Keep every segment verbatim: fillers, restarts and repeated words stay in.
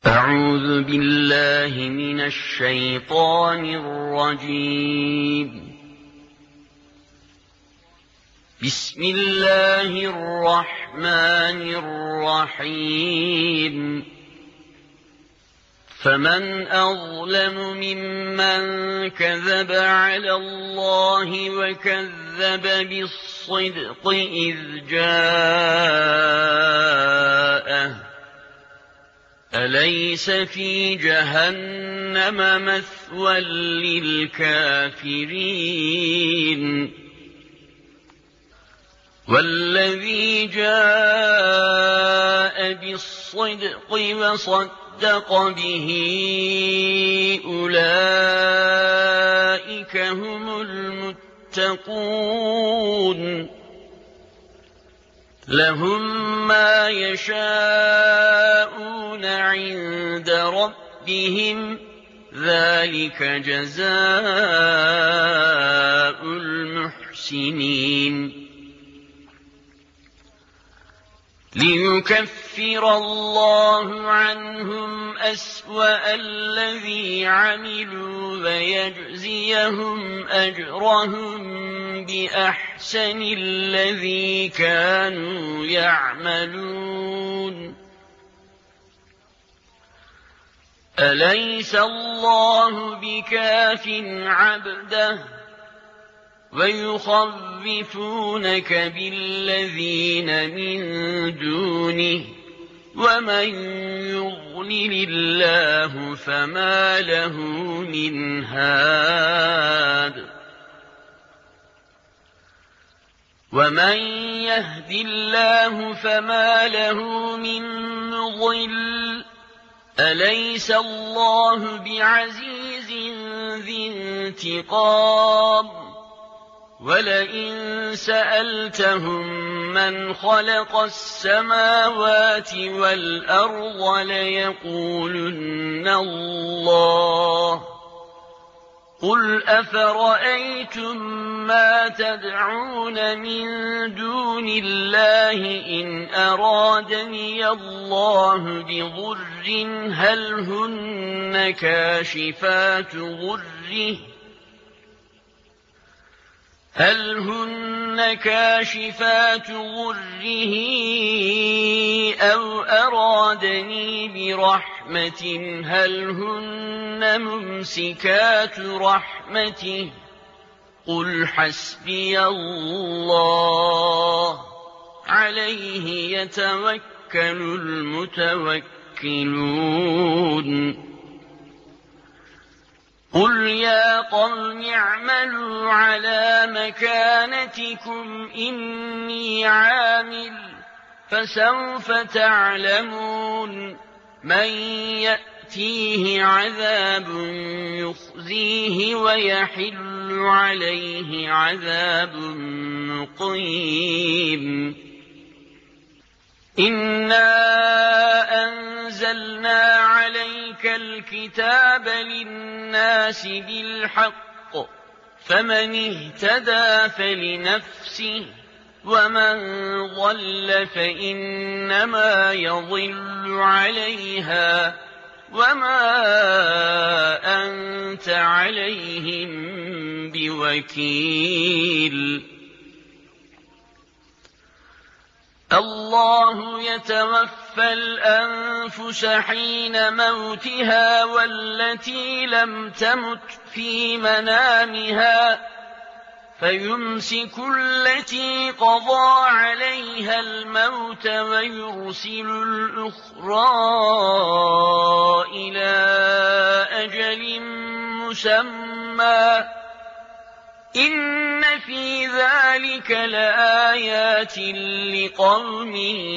أعوذ بالله من الشيطان الرجيم. بسم الله الرحمن الرحيم. فمن أظلم ممن كذب على الله وكذب بالصدق إذ جاءه أليس في جهنم مثوى للكافرين والذي جاء بالصدق وصدق به أولئك هم المتقون لهم ما يشاءون عند ربهم ذلك جزاء المحسنين ليكفر الله عنهم أسوأ الذي عملوا ويجزيهم أجرهم بأحسن الذي كانوا يعملون أليس الله بكاف عبده ويخوفونك بالذين من دونه ومن يضلل الله فما له من هاد ومن يهد الله فما له من مضل أليس الله بعزيز ذي انتقام ولئن سألتهم من خلق السماوات والأرض ليقولن الله قل أفرأيتم ما تدعون من دون الله إن أرادني الله بضر هل هن كاشفات ضره هل هن كاشفات ضره أو أرادني برحمة هل هن ممسكات رحمته قل حسبي الله عليه يتوكل المتوكلون قل يا قوم اعملوا على مكانتكم إني عامل فسوف تعلمون من يأتيه عذاب يخزيه ويحل عليه عذاب مقيم إنا أنزلنا عليك الكتاب للناس بالحق فمن اهتدى فلنفسه ومن ضل فإنما يضل عليها وما أنت عليهم بوكيل الله يتوفى الأنفس حين موتها والتي لم تمت في منامها فيمسك التي قضى عليها الموت ويرسل الأخرى إلى أجل مسمى إن في ذلك لآيات لقوم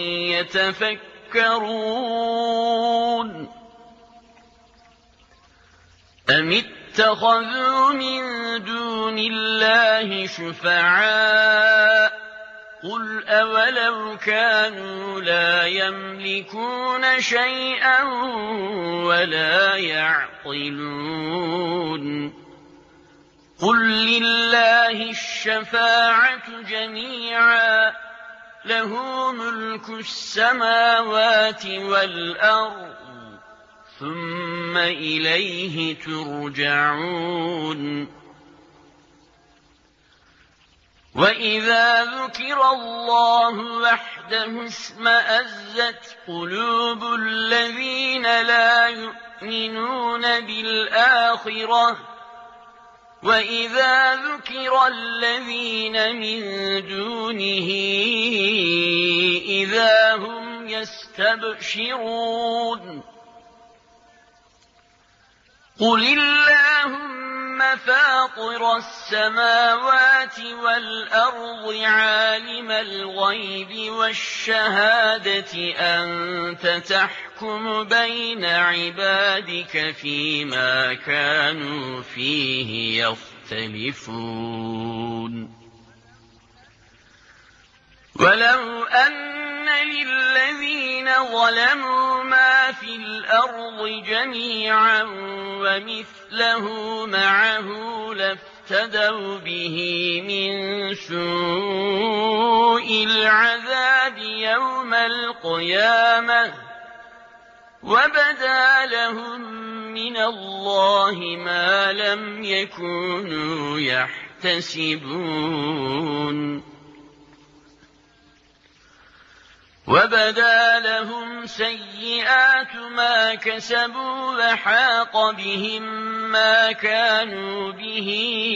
يتفكرون أم اتخذوا من دون الله شفعاء قل أولو كانوا لا يملكون شيئا ولا يعقلون قل لله الشفاعة جميعا له ملك السماوات والأرض ثم إليه ترجعون. وإذا ذكر الله وحده اشمأزت قلوب الذين لا يؤمنون بالآخرة وإذا ذكر الذين من دونه إذا هم يستبشرون. قل اللهم فاطر السماوات والأرض عالم الغيب والشهادة أنت تحكم بين عبادك فيما كانوا فيه يختلفون. ولو أن للذين ظلموا ما في الأرض جميعا ومثله معه لافتدوا به من سوء العذاب يوم القيامة وبدا لهم من الله ما لم يكونوا يحتسبون. وبدا لهم سيئات ما كسبوا وحاق بهم ما كانوا به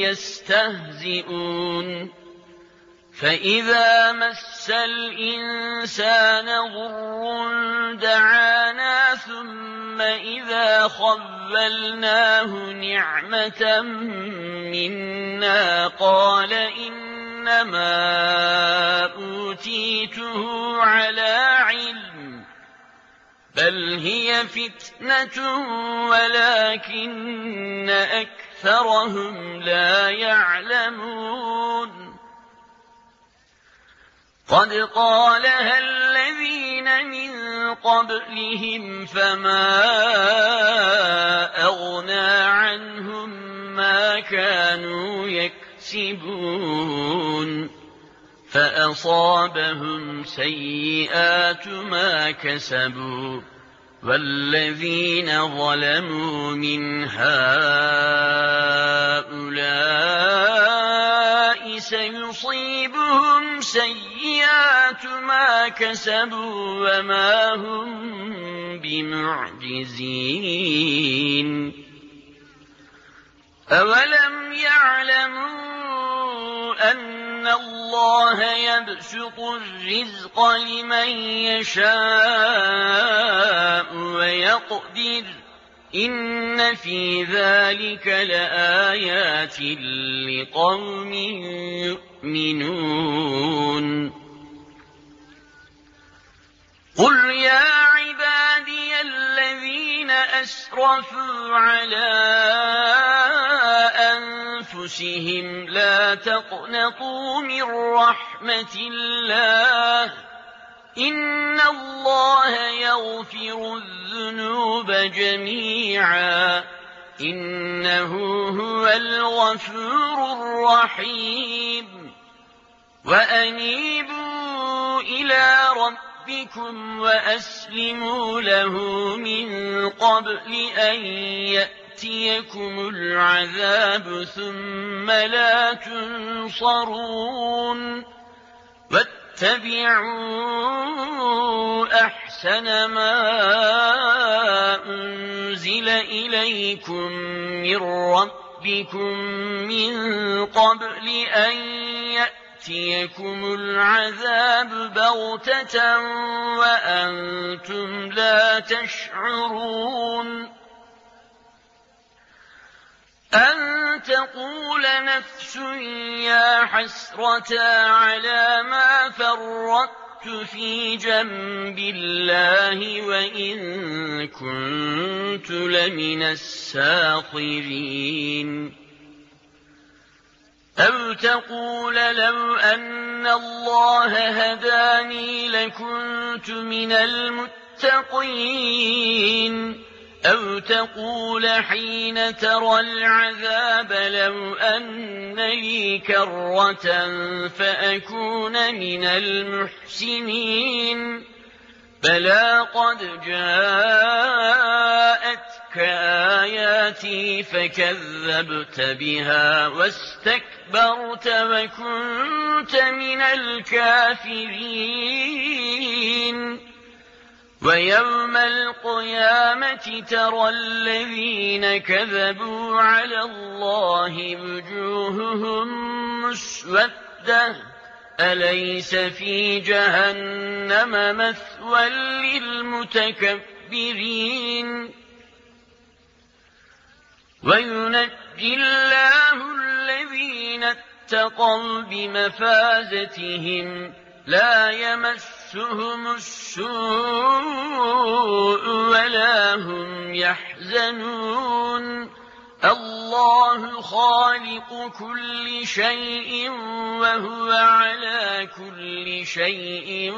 يستهزئون. فإذا مس الإنسان ضر دعانا ثم إذا خولناه نعمة منا قال إنما أوتيته على علم بل هي فتنة ولكن أكثرهم لا يعلمون. قد قالها الذين من قبلهم فما أغنى عنهم ما كانوا يكسبون فأصابهم سيئات ما كسبوا والذين ظلموا من هؤلاء سيصيبهم سيئات ما كسبوا وما هم بمعجزين. أولم يعلموا أن الله يبسط الرزق لمن يشاء ويقدر إن في ذلك لآيات لقوم يؤمنون. قل يا عبادي الذين أسرفوا على أنفسهم لا تقنطوا من رحمة الله إن الله يغفر الذنوب جميعا إنه هو الغفور الرحيم. وأنيبوا إلى ربكم وأسلموا له من قبل أن يأتيكم العذاب ثم لا تنصرون. واتبعوا أحسن ما أنزل إليكم من ربكم من قبل أن يأتيكم العذاب بغتة وأنتم لا تشعرون. أن تقول نفس يا حسرة على ما فرطت في جنب الله وإن كنت لمن الساخرين. أو تقول لو أن الله هداني لكنت من المتقين. أو تقول حين ترى العذاب لو أن لي كرة فأكون من المحسنين. بلى قد جاءتك آياتي فكذبت بها واستكبرت وكنت من الكافرين ويوم القيامة ترى الذين كذبوا على الله وجوههم مسودة أليس في جهنم مثوى للمتكبرين وينجي الله الذين اتقوا بمفازتهم لا يمسهم السوء ولا هم يحزنون الله خالق كل شيء وهو على كل شيء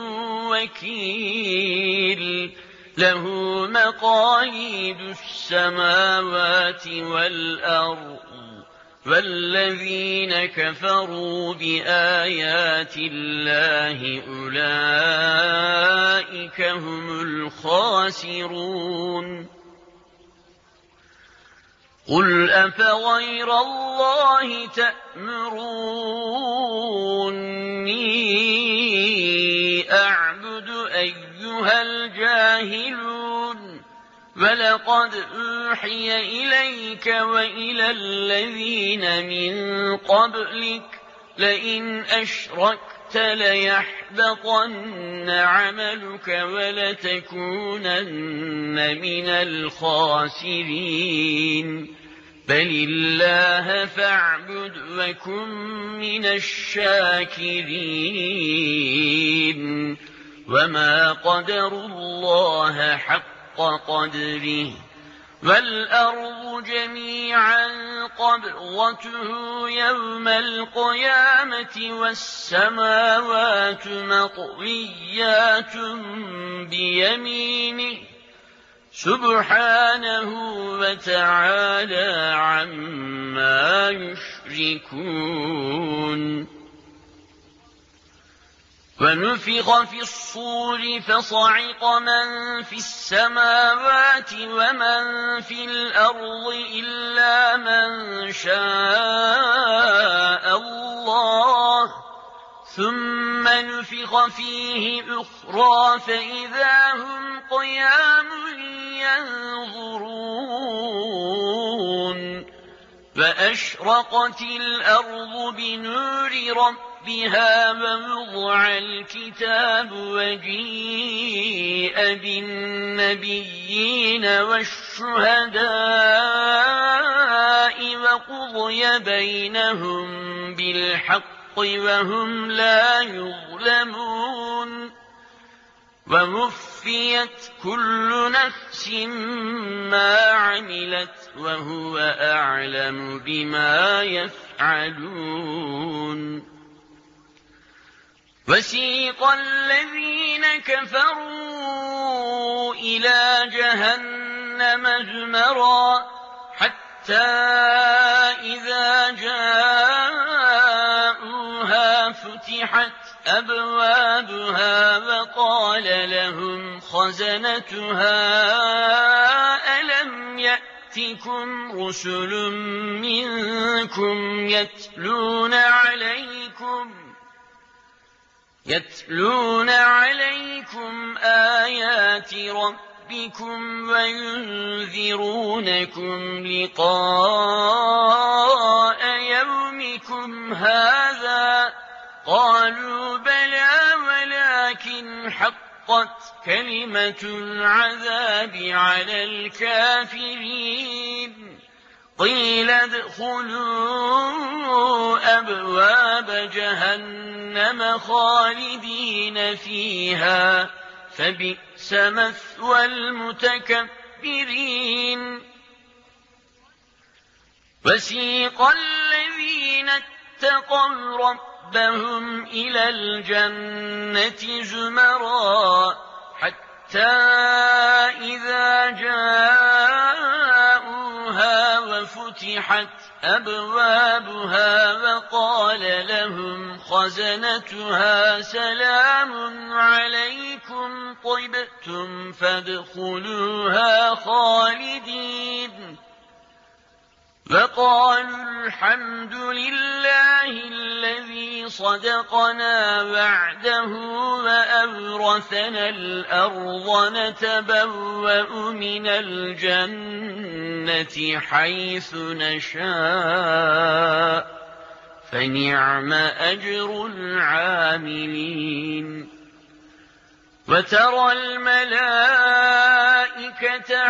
وكيل له مقاليد السماوات والأرض والذين كفروا بآيات الله أولئك هم الخاسرون قل أفغير الله تأمروني أعبد أيها الجاهلون ولقد أوحي إليك وإلى الذين من قبلك لئن أشركت ليحبطن عملك ولتكونن من الخاسرين بل الله فاعبد وكن من الشاكرين وما قدروا الله حق قدره والأرض جميعا قبضته يوم القيامة والسماوات مطويات بيمينه سبحانه وتعالى عما يشركون ونفخ في الصور فصعق من في السماوات ومن في الأرض إلا من شاء الله ثم نفخ فيه أخرى فإذا هم قيام ينظرون فأشرقت الأرض بنور ربها ووضع الكتاب وجيء بالنبيين والشهداء وقضي بينهم بالحق وهم لا يظلمون ووفيت كل نفس ما عملت وهو أعلم بما يفعلون وسيق الذين كفروا إلى جهنم زمرا حتى إذا جاءوها فتحت أبوابها وقال لهم خزنتها ألم يأتكم رسل منكم يتلون عليكم يتلون عليكم آيات ربكم وينذرونكم لقاء يومكم هذا قالوا بلى ولكن حقت كلمة العذاب على الكافرين قيل ادخلوا أبواب جهنم خالدين فيها فبئس مثوى المتكبرين وسيق الذين اتقوا ربهم إلى الجنة زمرا حتى إذا جاءوها وفتحت أبوابها وقال لهم خزنتها سلام عليكم طبتم فادخلوها خالدين وقالوا الحمد لله الذي صدقنا وعده وأورثنا الأرض نتبوأ من الجنة حيث نشاء فنعم أجر العاملين وترى الملائكة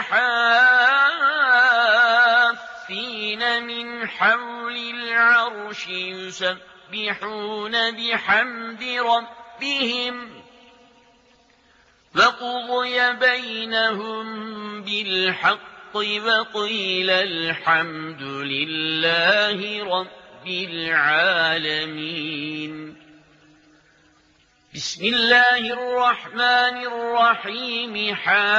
حافين من حول العرش يسبحون بحمد ربهم وقضي بينهم بالحق وقيل الحمد لله رب العالمين. بسم الله الرحمن الرحيم.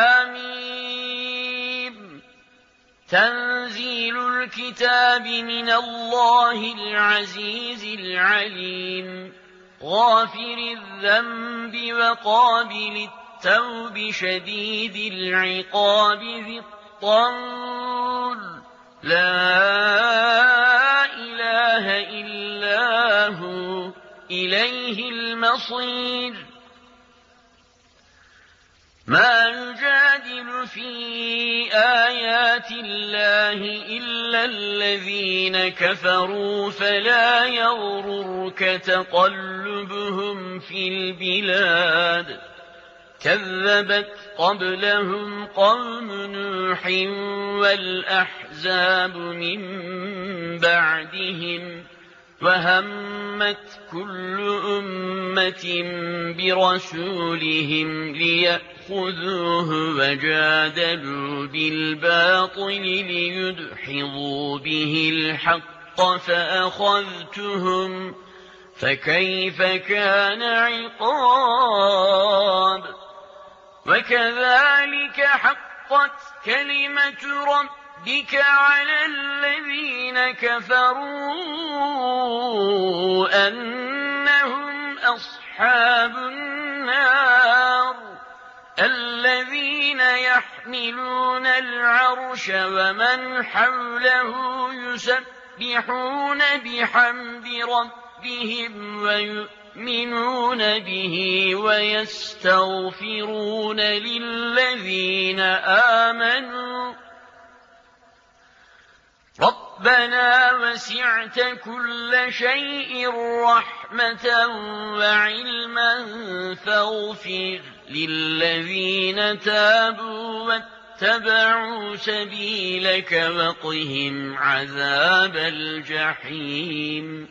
حميم. تنزيل الكتاب من الله العزيز العليم غافر الذنب وقابل التوب شديد العقاب ذي الطول لا إله إلا هو إليه المصير. ما يجادل في آيات الله إلا الذين كفروا فلا يغررك تقلبهم في البلاد. كذبت قبلهم قوم نوح والأحزاب من بعدهم وهمت كل أمة برسولهم ليأخذوه وجادلوا بالباطل ليدحضوا به الحق فأخذتهم فكيف كان عقاب. وكذلك حقت كلمة ربك على الذين كفروا أنهم أصحاب النار. الذين يحملون العرش ومن حوله يسبحون بحمد ربهم ويؤمنون به ويستغفرون للذين آمنوا ربنا وسعت كل شيء رحمة وعلما فاغفر للذين تابوا واتبعوا سبيلك وقهم عذاب الجحيم.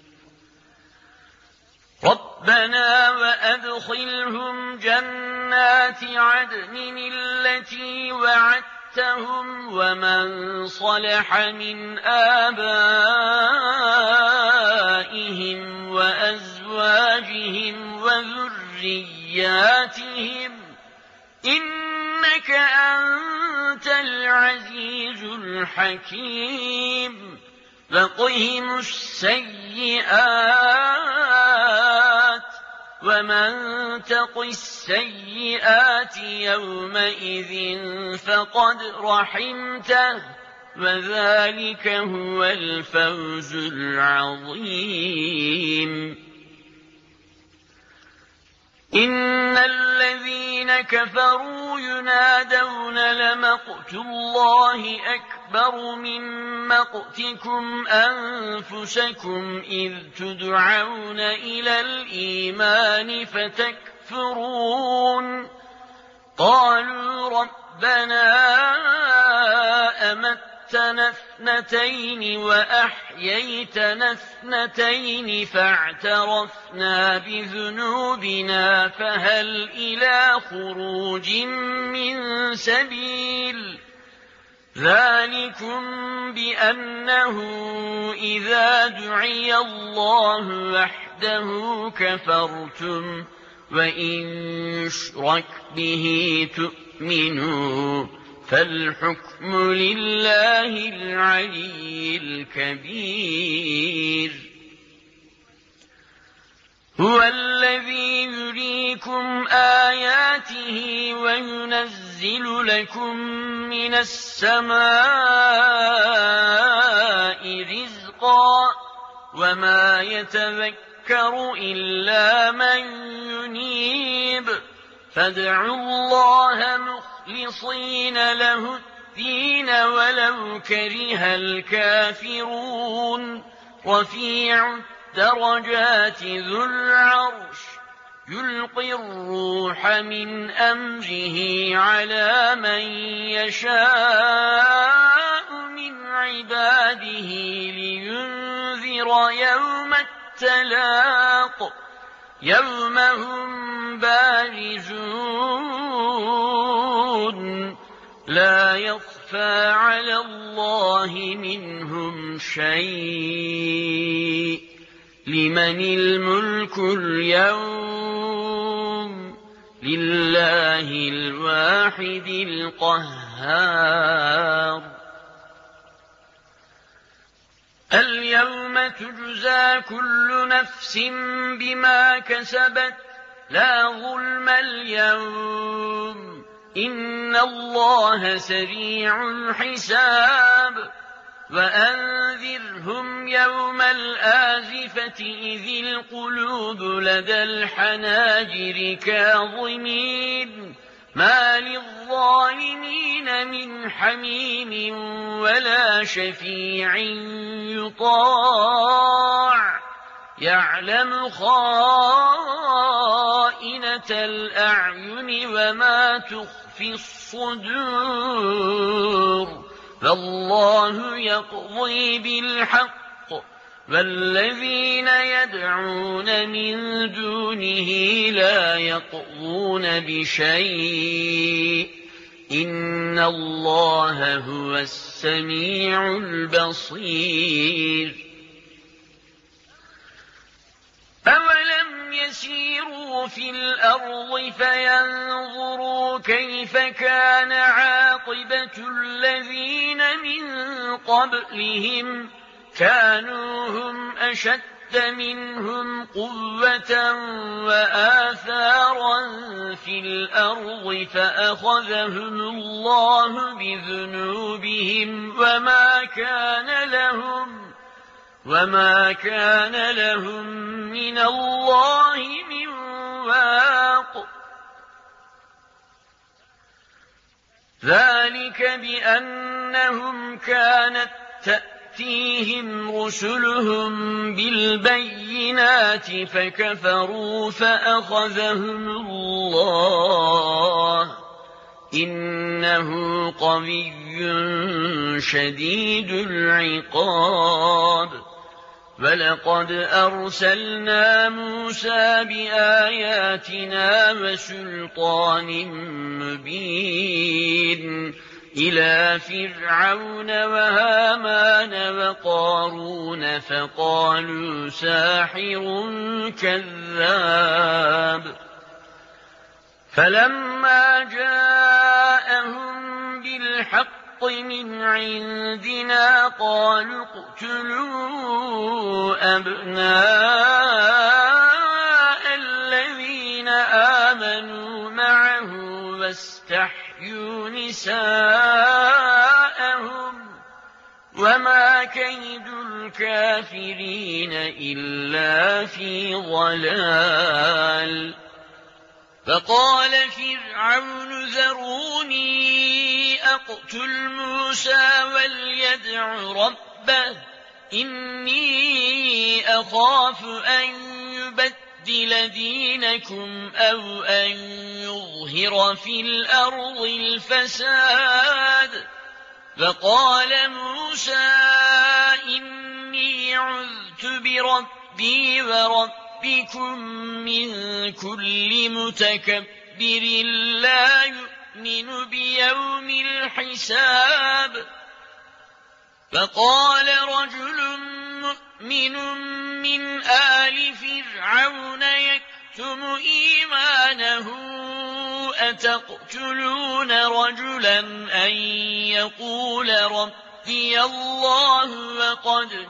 ربنا وأدخلهم جنات عدن التي وعدت ومن صلح من آبائهم وأزواجهم وذرياتهم إنك أنت العزيز الحكيم. وقهم السيئات ومن تق السيئات يومئذ فقد رحمته وذلك هو الفوز العظيم. إن الذين كفروا ينادون لمقت الله أكبر من مقتكم أنفسكم إذ تدعون إلى الإيمان فتكفرون. قالوا ربنا أمتنا اثنتين وأحييتنا اثنتين فاعترفنا بذنوبنا فهل إلى خروج من سبيل. ذلكم بأنه إذا دعي الله وحده كفرتم وإن يشرك به تؤمنوا فالحكم لله العلي الكبير. هو الذي يريكم آياته وينزل لكم من السماء وما يتذكر إلا من ينيب فادعوا الله مخلصين له الدين ولو كره الكافرون رفيع الدرجات ذو العرش يلقي الروح من أمره على من يشاء من عباده لينذر يوم التلاق يوم هم بارزون لا يخفى على الله منهم شيء لمن الملك اليوم لله الواحد القهار اليوم تجزى كل نفس بما كسبت لا ظلم اليوم إن الله سريع الحساب وأنذرهم يوم الآزفة إذ القلوب لدى الحناجر كاظمين ما للظالمين من حميم ولا شفيع يطاع يعلم خائنة الأعين وما تخفي الصدور فالله يقضي بالحق والذين يدعون من دونه لا يقضون بشيء إن الله هو السميع البصير أولم يسيروا في الأرض فينظروا كيف كان عاقبة الذين من قبلهم كانوا هم أشد منهم قوة وآثارا في الأرض فأخذهم الله بذنوبهم وما كان لهم وما كان لهم من الله من واق ذلك بأنهم كانت تأتيهم رسلهم بالبينات فكفروا فأخذهم الله إنه قوي شديد العقاب ولقد أرسلنا موسى بآياتنا وسلطان مبين إلى فرعون وهامان وقارون فقالوا ساحر كذاب فلما جاءهم بالحق من عندنا قالوا اقتلوا أبناء الذين آمنوا معه واستحيوا نساءهم وما كيد الكافرين إلا في ضلال فقال فرعون ذروني أقتل موسى وليدع ربه إني أخاف أن يبدل دينكم أو أن يظهر في الأرض الفساد فقال موسى إني عذت بربي وربكم بكم من كل متكبر لا يؤمن بيوم الحساب فقال رجل مؤمن من آل فرعون يكتم إيمانه أتقتلون رجلا أن يقول ربي الله وقد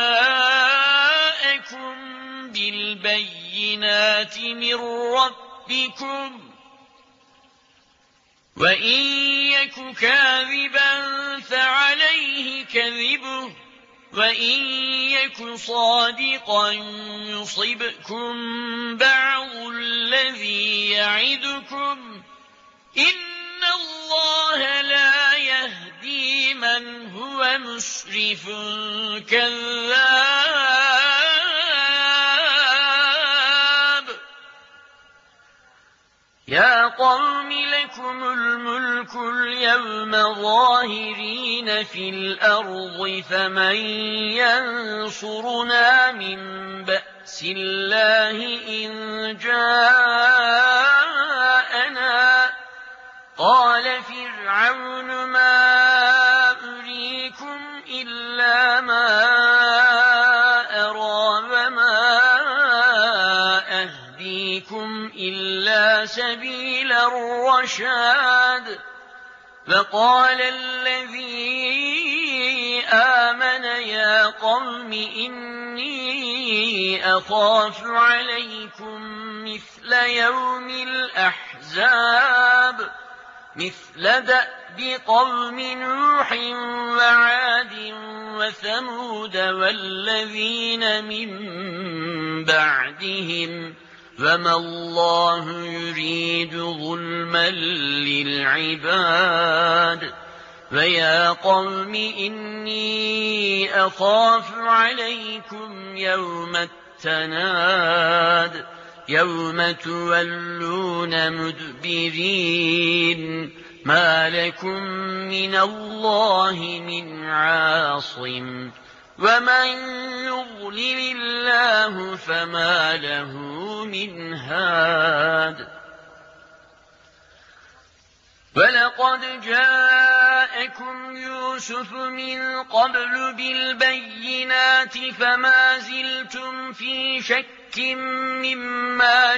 جاءكم بالبينات من ربكم وإن يك كاذبا فعليه كذبه وإن يك صادقا يصبكم بعض الذي يعدكم إن الله لا يهدي من هو مسرف كذاب. يا قوم لكم الملك اليوم ظاهرين في الأرض فمن ينصرنا من بأس الله إن جاءنا. قال فرعون ما أريكم إلا ما أرى وما أهديكم إلا سبيل الرشاد. فقال الذي آمن يا قوم إني أخاف عليكم مثل يوم الأحزاب مثل دأب قوم نوح وعاد وثمود والذين من بعدهم وما الله يريد ظلما للعباد. ويا قوم إني أخاف عليكم يوم التناد يوم تولون مدبرين ما لكم من الله من عاصم ومن يضلل الله فما له من هاد. ولقد جاءكم يوسف من قبل بالبينات فما زلتم في شك مما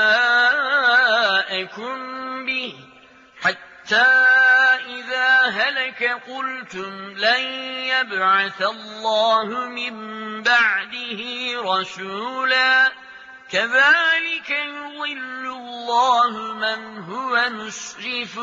جاءكم به حتى إذا هلك قلتم لن يبعث الله من بعده رسولا كذلك يضل الله من هو مسرف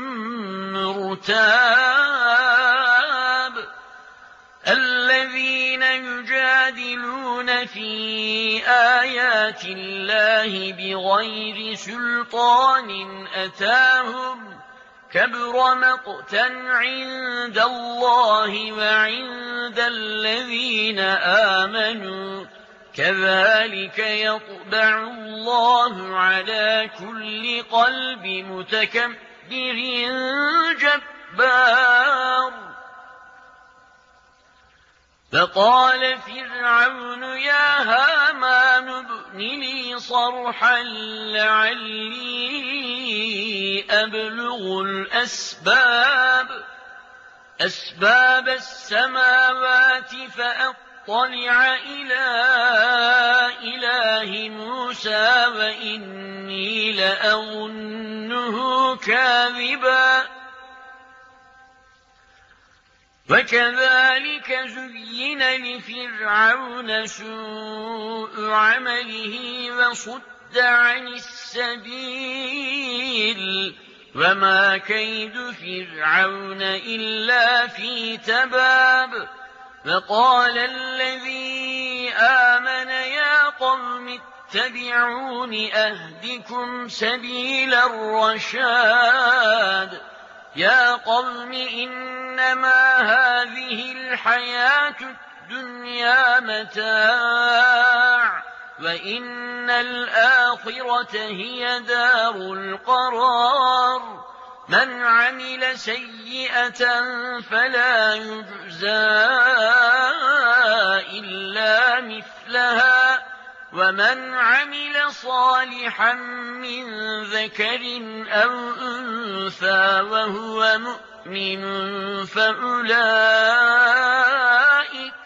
مرتاب. الذين يجادلون في آيات الله بغير سلطان أتاهم كبر مقتا عند الله وعند الذين آمنوا كذلك يطبع الله على كل قلب متكبر جبار. فقال فرعون يا هامان ابن لي صرحا لعلي أبلغ الأسباب أسباب السماوات فأطلع إلى إله موسى وإني لأظنه كاذبا. وكذلك زين لفرعون سوء عمله وصد عن السبيل وما كيد فرعون إلا في تباب. فقال الذي آمن يا قوم اتبعون أهدكم سبيل الرشاد. يا قوم إنما هذه الحياة الدنيا متاع وإن الآخرة هي دار القرار. من عمل سيئة فلا يجزى إلا مثلها ومن عمل صالحا من ذكر أو أنثى وهو مؤمن فأولئك,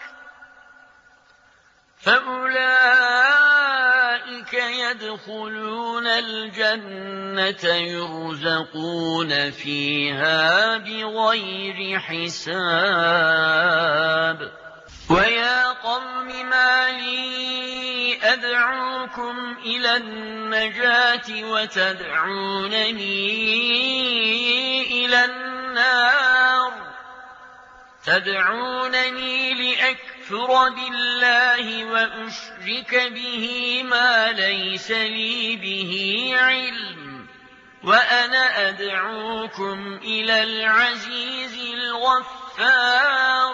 فأولئك يدخلون الجنة يرزقون فيها بغير حساب. ويا قوم ما لي أدعوكم إلى النجاة وتدعونني إلى النار تدعونني لأكفر بالله وأشرك به ما ليس لي به علم وأنا أدعوكم إلى العزيز الغفار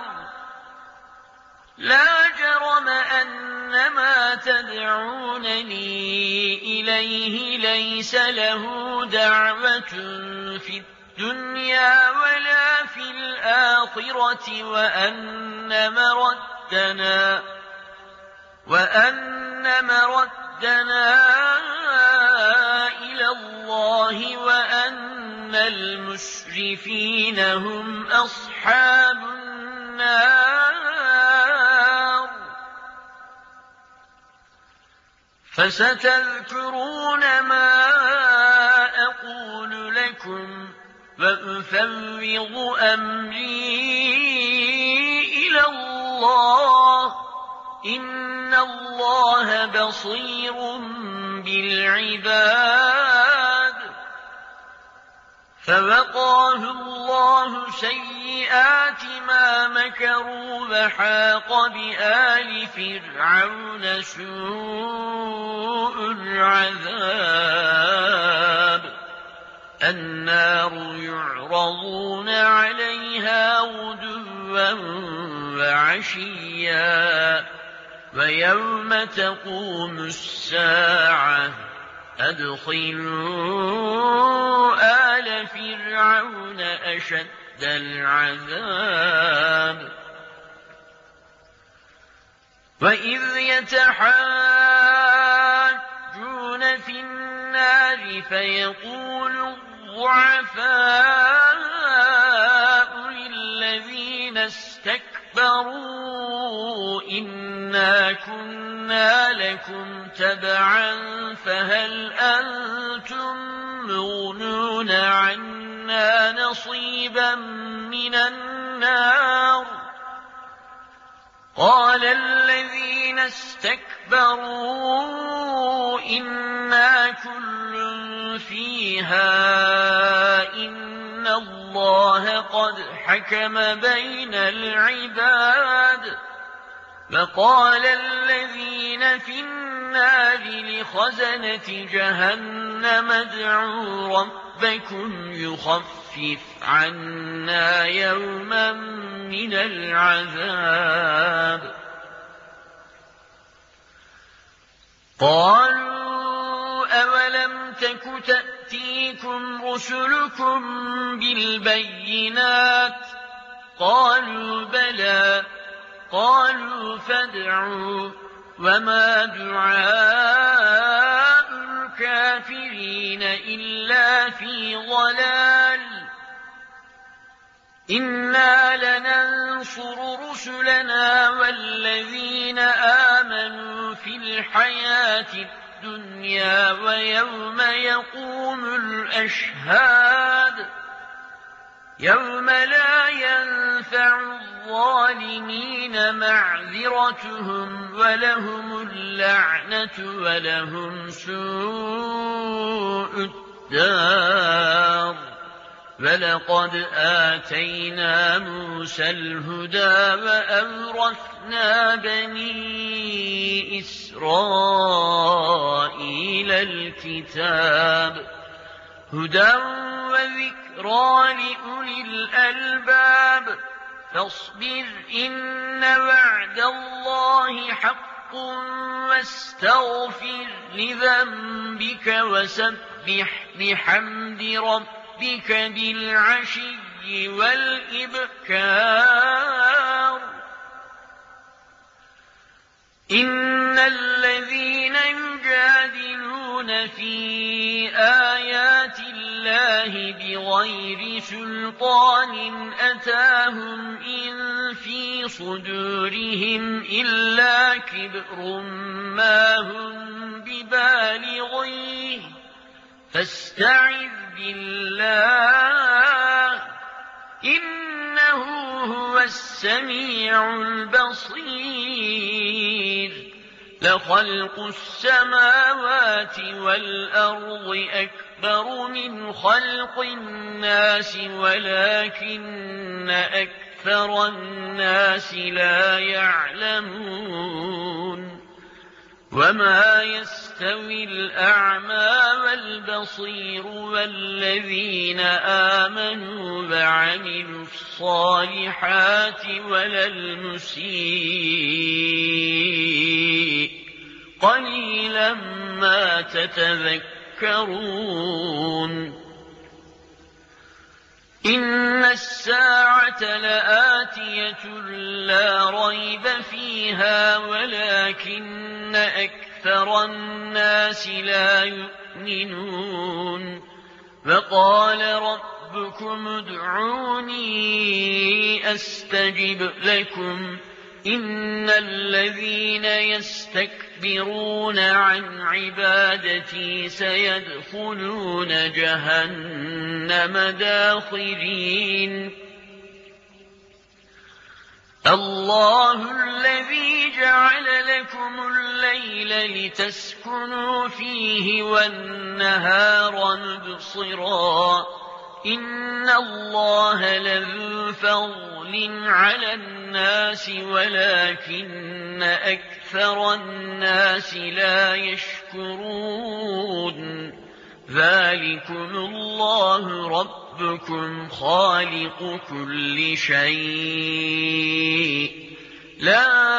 لا جرم أن ما تدعونني إليه ليس له دعوة في الدنيا ولا في الآخرة وأن مردنا وأن مردنا إلى الله وأن المسرفين هم أصحاب النار فستذكرون ما أقول لكم وأفوض أمري إلى الله إن الله بصير بالعباد فوقاه الله سيئات ما مكروا وحاق بآل فرعون سوء العذاب النار يعرضون عليها غدوا وعشيا ويوم تقوم الساعة أدخلوا آل فرعون أشد العذاب وإذ يتحاجون في النار فيقول الضعفاء للذين استكبروا إنا كنا لكم تبعا فهل أنتم مغنون عنا نصيبا من النار قال الذين استكبروا إنا كل فيها إن الله قد حكم بين العباد فقال الذين في النار لخزنة جهنم ادعوا ربكم يخفف عنا يوما من العذاب قالوا أولم تك تأتيكم رسلكم بالبينات قالوا بلى قالوا فادعوا وما دعاء الكافرين إلا في ضلال إنا لننصر رسلنا والذين آمنوا في الحياة الدنيا ويوم يقوم الأشهاد يوم لا ينفع الظالمين معذرتهم ولهم اللعنة ولهم سوء الدار ولقد آتينا موسى الهدى وأورثنا بني إسرائيل الكتاب هدى وذكرى لأولي الألباب فاصبر إن وعد الله حق واستغفر لذنبك وسبح بحمد ربك بالعشي والإبكار إن الذين يجادلون في آيات الله بغير سلطان أتاهم إن في صدورهم إلا كبر ما هم ببالغيه فاستعذ بالله إنه هو السميع البصير لخلق السماوات والأرض أكبر من خلق الناس ولكن أكثر أكثر الناس لا يعلمون وما يستوي الأعمى والبصير والذين آمنوا وعملوا الصالحات ولا المسيء قليلا ما تتذكرون إن الساعة لآتية لا ريب فيها ولكن أكثر الناس لا يؤمنون وقال ربكم ادعوني أستجب لكم إن الذين يستكبرون عن عبادتي سيدخلون جهنم داخرين الله الذي جعل لكم الليل لتسكنوا فيه والنهار مبصرا إن الله لذو فضل على الناس ولكن أكثر الناس لا يشكرون ذلكم الله ربكم خالق كل شيء لا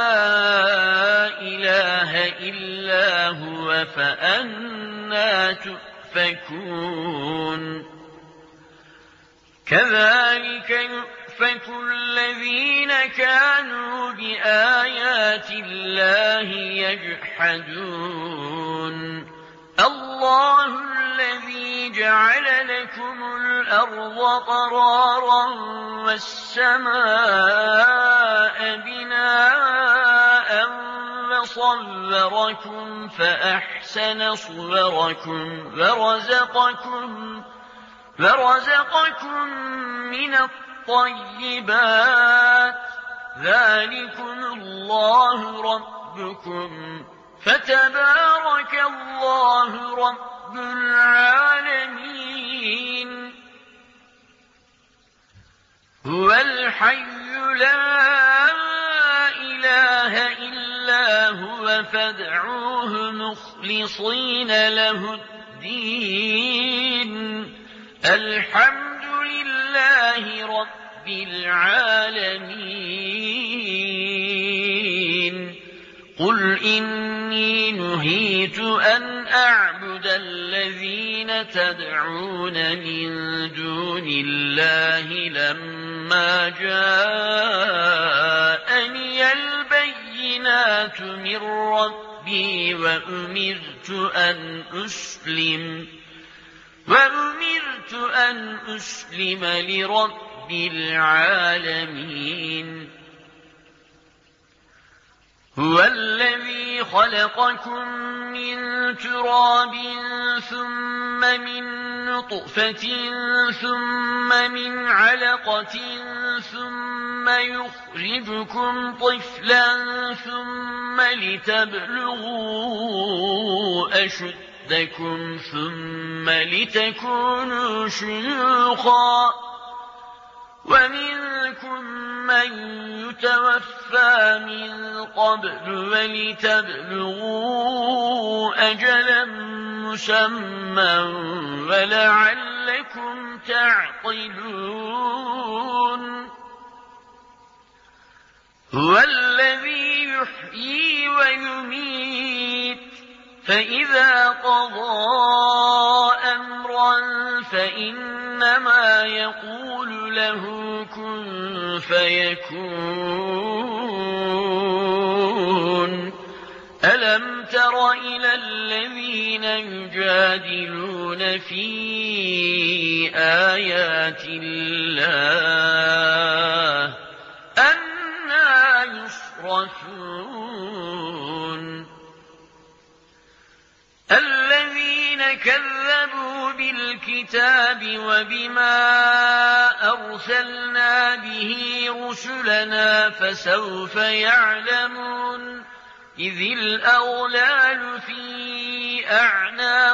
إله إلا هو فأنى تؤفكون كذلك يؤفك الذين كانوا بآيات الله يجحدون الله الذي جعل لكم الأرض قرارا والسماء بناء وصوركم فأحسن صوركم ورزقكم ورزقكم من الطيبات ذلكم الله ربكم فتبارك الله رب العالمين هو الحي لا إله إلا هو فادعوه مخلصين له الدين الحمد لله رب العالمين قل إني نهيت أن أعبد الذين تدعون من دون الله لما جاءني البينات من ربي وأمرت أن أسلم وأمرت أن أسلم لرب العالمين هو الذي خلقكم من تراب ثم من نطفة ثم من علقة ثم يخرجكم طفلا ثم لتبلغوا أشدكم ثم لتكونوا شيوخا ومنكم من يتوفى من قبل ولتبلغوا أجلا مسمى ولعلكم تعقلون هو الذي يحيي ويميت فإذا قضى أمرا فإنما يقول له كن فيكون ألم تر إلى الذين يجادلون في آيات الله أنى يصرفون الذين كذبوا بالكتاب وبما أرسلنا به رسلنا فسوف يعلمون إذ الأغلال في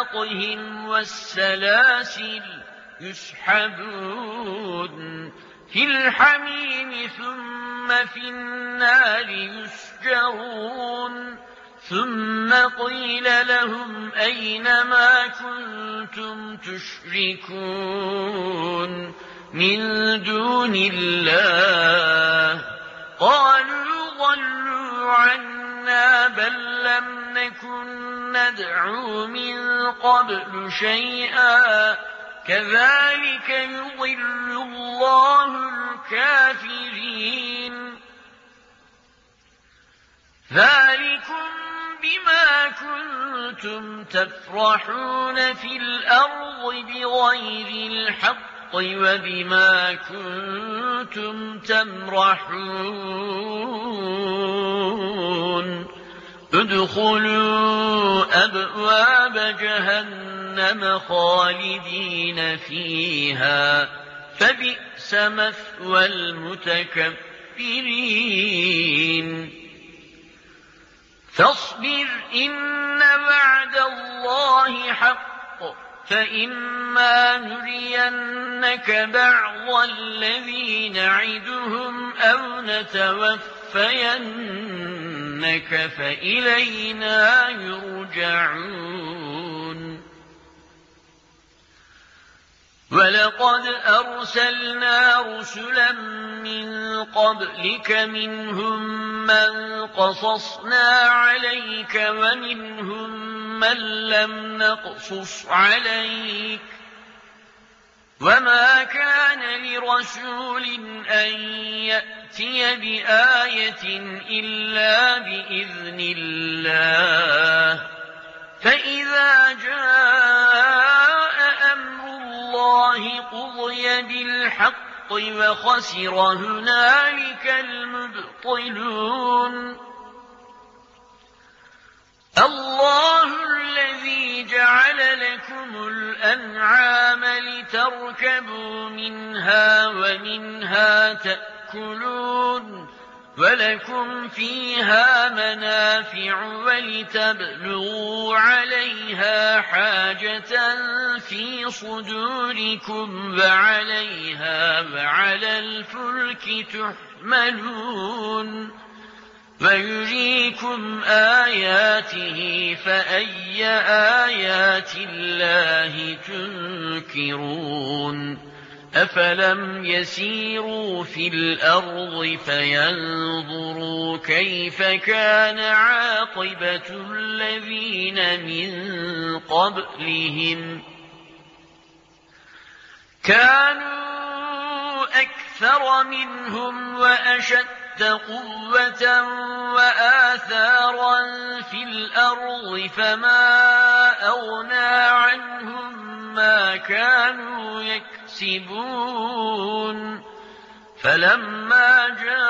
أعناقهم والسلاسل يسحبون في الحميم ثم في النار يسجرون ثم قيل لهم أين ما كنتم تشركون من دون الله قالوا ضلوا عنا بل لم نكن ندعو من قبل شيئا كذلك يضل الله الكافرين ذلكم بما كنتم تفرحون في الأرض بغير الحق وبما كنتم تمرحون ادخلوا أبواب جهنم خالدين فيها فبئس مثوى المتكبرين فاصبر إن وعد الله حق فإما نرينك بعض الذي نعدهم أو نتوفينك فإلينا يرجعون ولقد أرسلنا رسلا من قبلك منهم من قصصنا عليك ومنهم من لم نقصص عليك وما كان لرسول أن يأتي بآية إلا بإذن الله فإذا جاء أمر الله قضي بالحق وخسر هنالك المبطلون الله الذي جعل لكم الأنعام لتركبوا منها ومنها تأكلون ولكم فيها منافع ولتبلغوا عليها حاجة في صدوركم وعليها وعلى الفلك تحملون ويريكم آياته فأي آيات الله تنكرون أفلم يسيروا في الأرض فينظروا كيف كان عاقبة الذين من قبلهم كانوا أكثر منهم وأشد قوة وآثارا في الأرض فما أغنى عنهم ما كانوا يكسبون فلما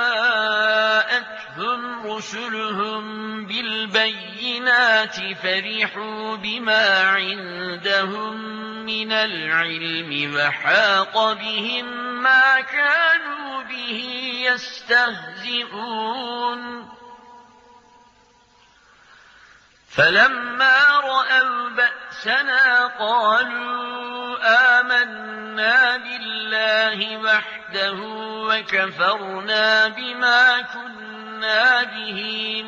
جاءتهم رسلهم بالبينات فرحوا بما عندهم من العلم وحاق بهم ما كانوا به يستهزئون فلما رأوا بأسنا قالوا آمنا بالله وحده وكفرنا بما كنا به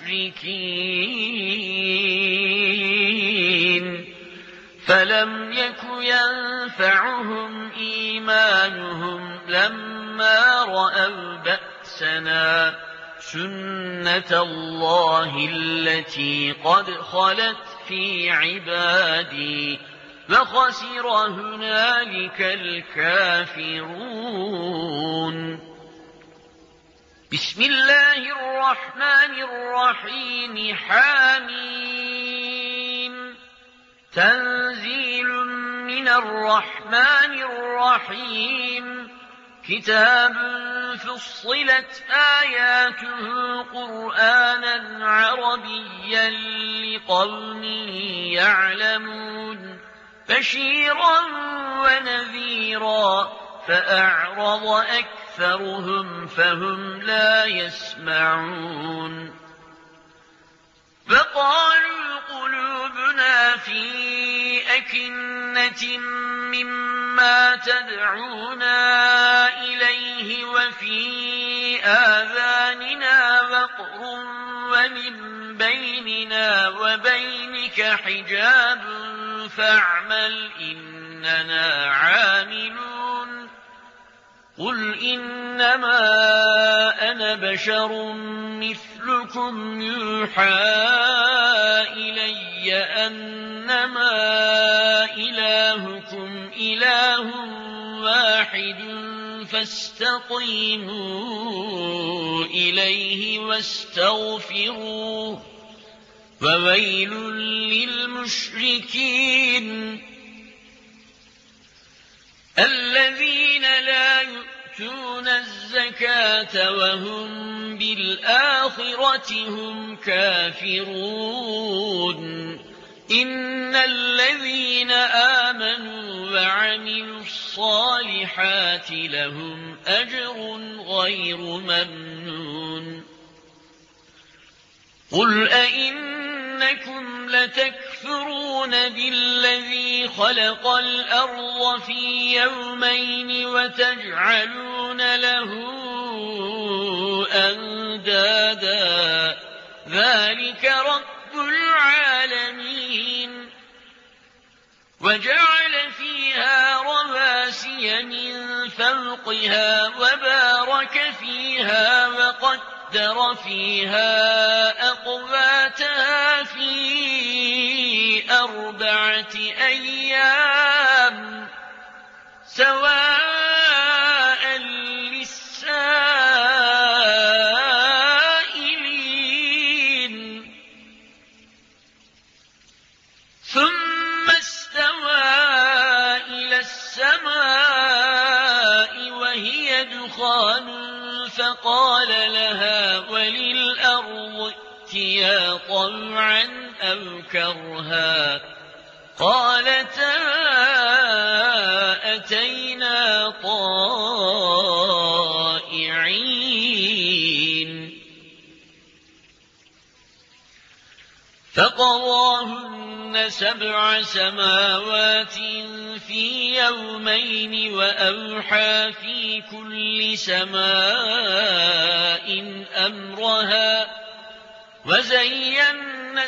مشركين فلم يك ينفعهم إيمانهم لما رأوا بأسنا سنة الله التي قد خلت في عبادي وخسر هنالك الكافرون بسم الله الرحمن الرحيم حميم تنزيل من الرحمن الرحيم كتاب فصلت آياته قرآنا عربيا لقوم يعلمون بشيرا ونذيرا فأعرض أكثرهم فهم لا يسمعون فقالوا قلوبنا في أكنة مما تدعونا إليه وفي آذاننا وقر ومن بيننا وبينك حجاب فاعمل إننا عاملون قل إنما أنا بشر مثلكم يوحى إلي أنما إلهكم إله واحد فاستقيموا إليه واستغفروه وويل للمشركين الذين لا يؤتون الزكاة وهم بالآخرة هم كافرون إن الذين آمنوا وعملوا الصالحات لهم أجر غير ممنون قل أئنكم لتكفرون بالذي خلق الأرض في يومين وتجعلون له أندادا ذلك رب العالمين وجعل فيها رواسي من فوقها وبارك فيها وقدر قدر فيها أقواتها في أربعة أيام سواء للسائلين ثم استوى إلى السماء وهي دخان فقال لها وللأرض ائتيا طوعا أو كرها قالتا أتينا طائعين فقضاهن سبع سماوات في يومين وأوحى في كل سماء أمرها وزينا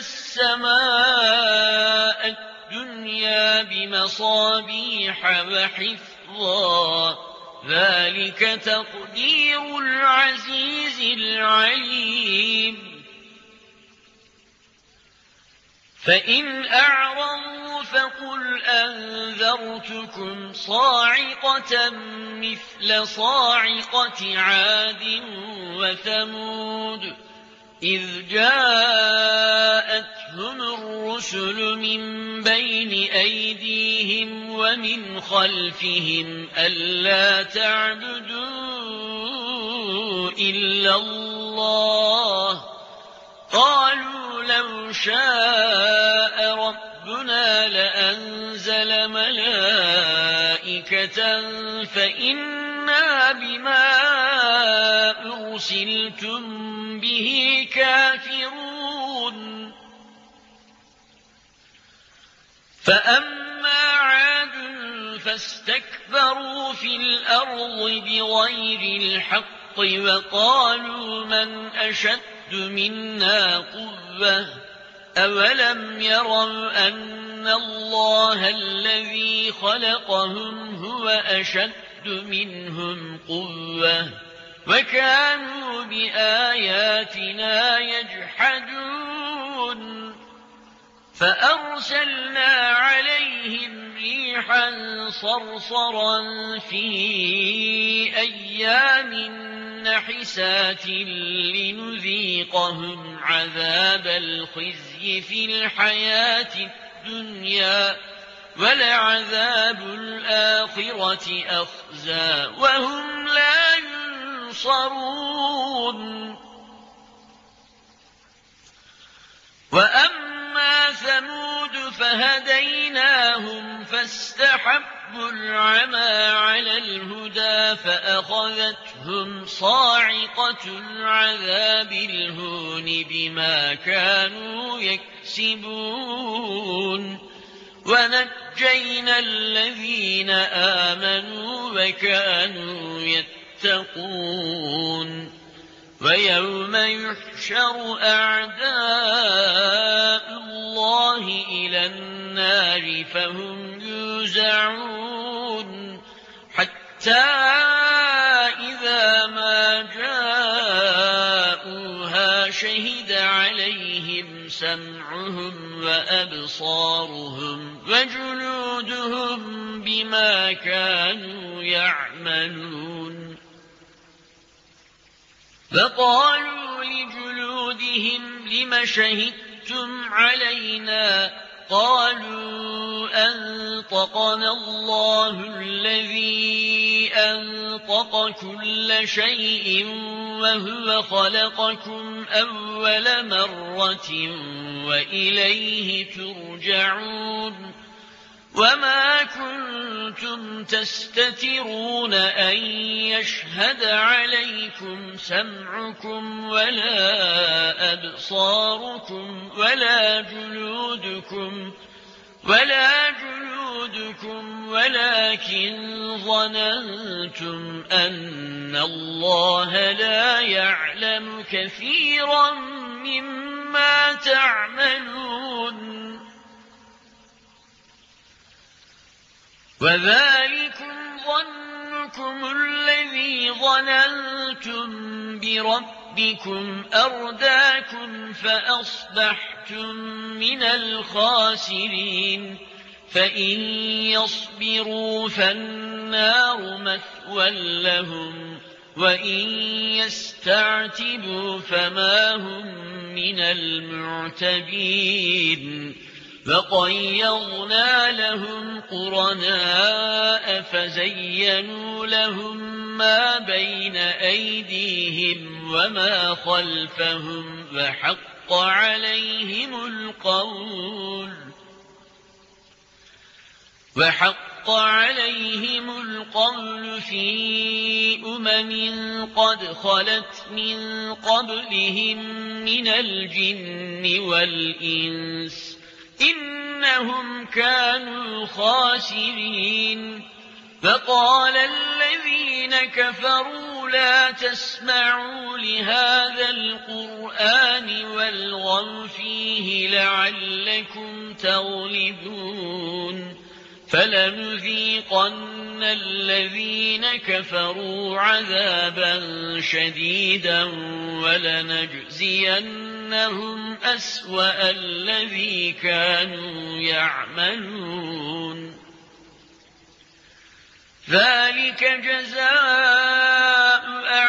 السماء الدنيا بمصابيح وحفظا ذلك تقدير العزيز العليم فإن أعرضوا فقل أنذرتكم صاعقة مثل صاعقة عاد وثمود إذ جاءتهم الرسل من بين أيديهم ومن خلفهم ألا تعبدوا إلا الله قالوا لو شاء ربنا لأنزل ملائكة فإنا بما أرسلتم به كافرون فأما عاد فاستكبروا في الأرض بغير الحق وقالوا من أشد منا قوة أولم يروا أن الله الذي خلقهم هو أشد منهم قوة وكانوا بآياتنا يجحدون فأرسلنا عليهم ريحا صرصرا في أيام نحسات لنذيقهم عذاب الخزي في الحياة الدنيا ولعذاب الآخرة أخزى وهم لا ينصرون وأما ثمود فهديناهم فاستحبوا العمى على الهدى فأخذتهم صاعقة العذاب الهون بما كانوا يكسبون ونجينا الذين آمنوا وكانوا يتقون ويوم يحشر أعداء الله إلى النار فهم يوزعون حتى إذا ما جاءوها شهد عليهم سمعهم وأبصارهم وجلودهم بما كانوا يعملون فقالوا لجلودهم لم شهدتم علينا قالوا أنطقنا الله الذي أنطق كل شيء وهو خلقكم أول مرة وإليه ترجعون وما كنتم تستترون أن يشهد عليكم سمعكم ولا أبصاركم ولا جلودكم ولا جلودكم ولكن ظننتم أن الله لا يعلم كثيرا مما تعملون وذلكم ظنكم الذي ظننتم بربكم أرداكم فأصبحتم من الخاسرين فإن يصبروا فالنار مثوى لهم وإن يستعتبوا فما هم من المعتبين فقيضنا لهم قرناء فزينوا لهم ما بين أيديهم وما خلفهم وحق عليهم القول وحق عليهم القول في أمم قد خلت من قبلهم من الجن والإنس إنهم كانوا خاسرين فقال الذين كفروا لا تسمعوا لهذا القرآن والغوا فيه لعلكم تغلبون فلنذيقن الذين كفروا عذابا شديدا ولنجزينهم أسوأ الذي كانوا يعملون ذلك جزاء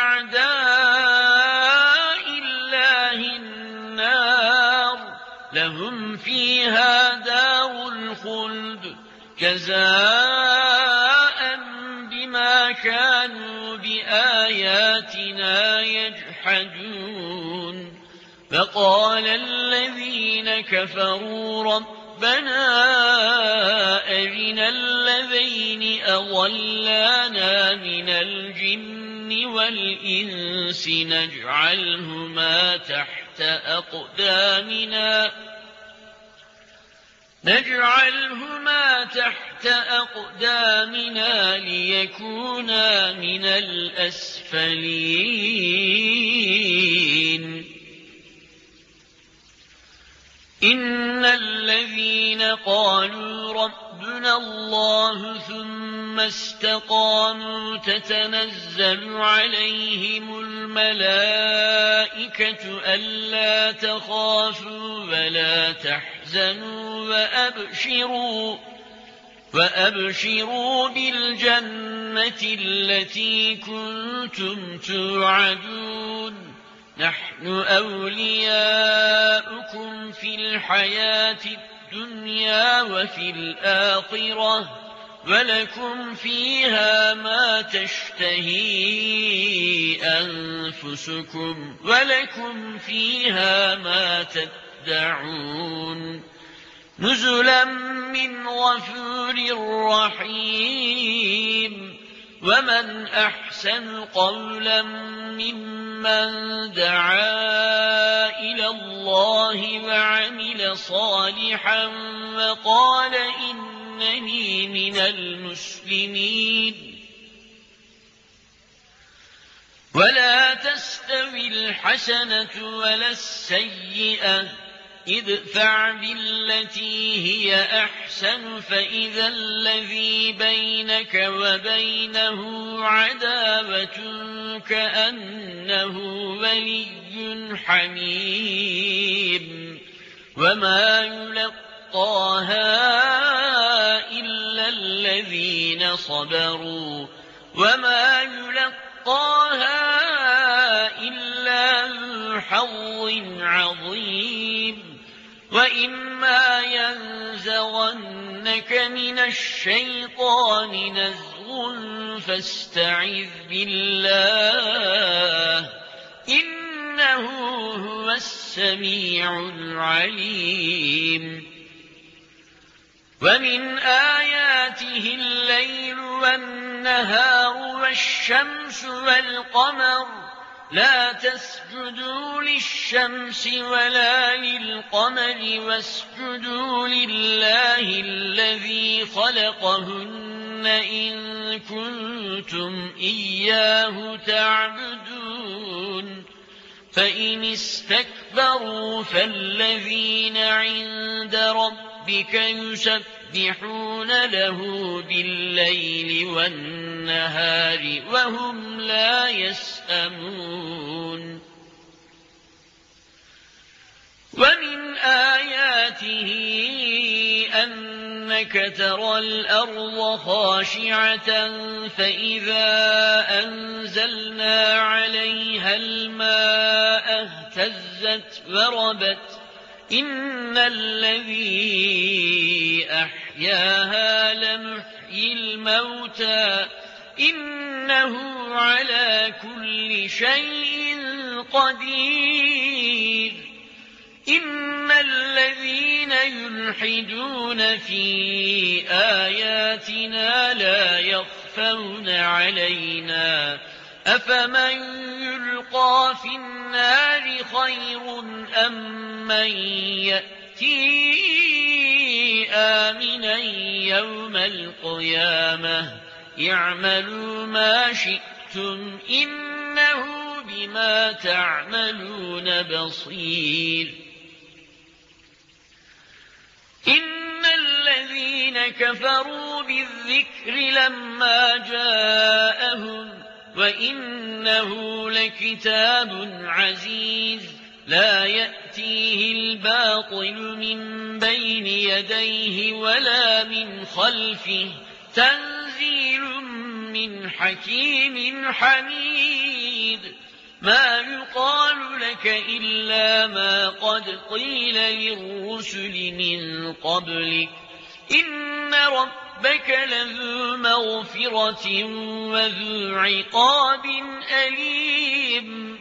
أعداء الله النار لهم فيها دار الخلد جزاء بما كانوا بآياتنا يجحدون فقال الذين كفروا ربنا أرنا الذين أضلانا من الجن والإنس نجعلهما تحت أقدامنا نجعلهما تحت أقدامنا ليكونا من الأسفلين إن الذين قالوا ربنا الله ثم استقاموا تتنزل عليهم الملائكة ألا تخافوا ولا تحزنوا وأبشروا وأبشروا بالجنة التي كنتم توعدون نحن أولياؤكم في الحياة الدنيا وفي الآخرة ولكم فيها ما تشتهي أنفسكم ولكم فيها ما تدعون نزلا من غفور رحيم ومن أحسن قولا ممن دعا إلى الله وعمل صالحا وقال إنني من المسلمين ولا تستوي الحسنة ولا السيئة ادفع بالتي هي أحسن فإذا الذي بينك وبينه عداوة كأنه ولي حميم وما يلقاها إلا الذين صبروا وما يلقاها إلا ذو حظ عظيم وإما ينزغنك من الشيطان نزغ فاستعذ بالله إنه هو السميع العليم ومن آياته الليل والنهار والشمس والقمر لا تسجدوا للشمس ولا للقمر واسجدوا لله الذي خلقهن إن كنتم إياه تعبدون فإن استكبروا فالذين عند ربك يسبحون له بالليل والنهار وهم لا يسأمون ومن آياته أنك ترى الأرض خاشعة فإذا أنزلنا عليها الماء اهتزت وربت إن الذي أحياها لمحيي الموتى إنه على كل شيء قدير إن الذين يلحدون في آياتنا لا يخفون علينا أفمن يلقى في النار خير أم من يأتي آمنا يوم القيامة اعملوا ما شئتم إنه بما تعملون بصير إن الذين كفروا بالذكر لما جاءهم وإنه لكتاب عزيز لا يأتيه الباطل من بين يديه ولا من خلفه تنزيل من حكيم حميد ما يقال لك إلا ما قد قيل للرسل من قبلك إن ربك لذو مغفرة وذو عقاب أليم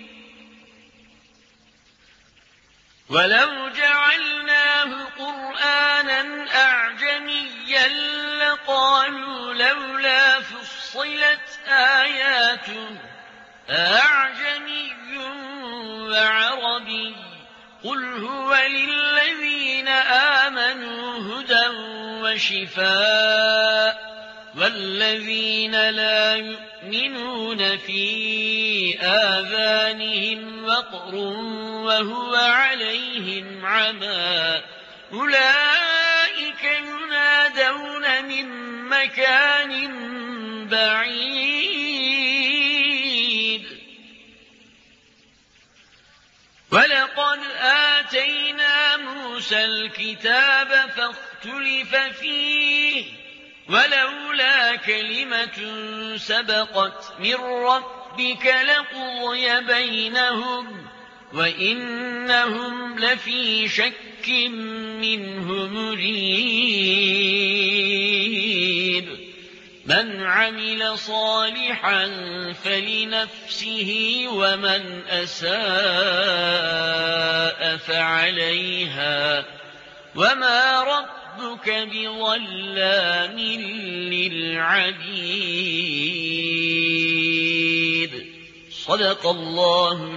ولو جعلناه قرآنا أعجميا لقالوا لولا فصلت آياته أعجمي وعربي قل هو للذين آمنوا هدى وشفاء والذين لا يؤمنون في آذانهم وقر وهو عليهم عمى أولئك ينادون من مكان بعيد ولقد آتينا موسى الكتاب فاختلف فيه ولولا كلمة سبقت من ربك لقضي بينهم وإنهم لفي شك منه مريب من عمل صالحا فلنفسه ومن أساء فعليها وما ربك بظلام للعبيد صدق الله